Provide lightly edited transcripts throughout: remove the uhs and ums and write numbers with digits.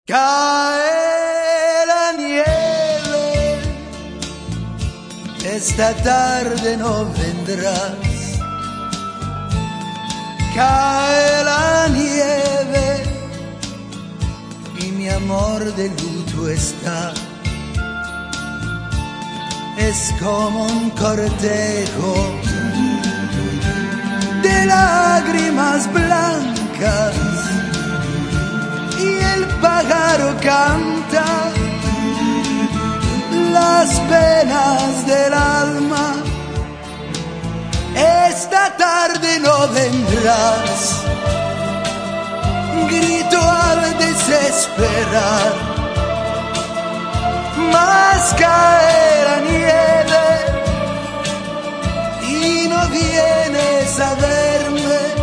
Cae la nieve, esta tarde no vendrás. Cae la nieve y mi amor de luto está. Es como un cortejo de lágrimas blancas y el pájaro canta las penas del alma. Esta tarde no vendrás, grito al desesperar, mas cae la nieve y no vienes a verme.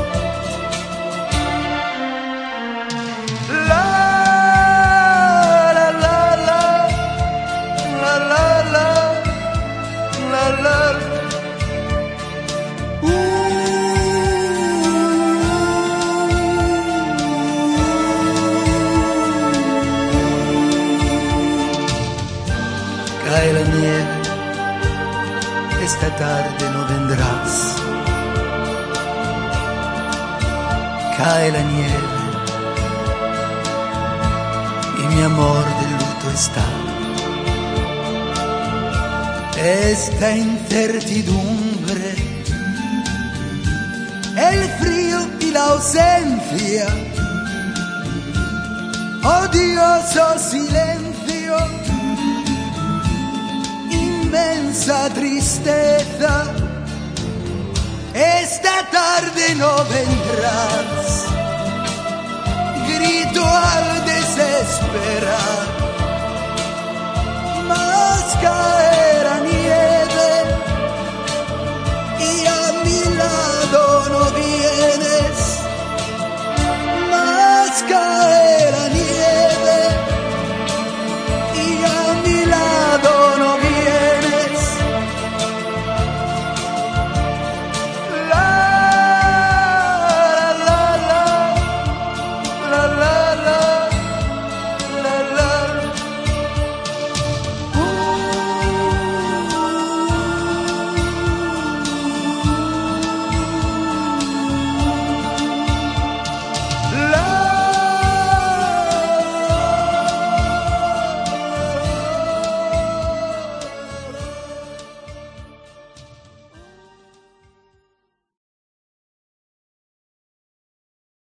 Cae la nieve, esta tarde no vendrás. Cae la nieve y mi amor de luto está. Esta incertidumbre, el frío y la ausencia, odioso silencio, inmensa tristeza. Esta tarde no vendrás, grito al desesperar,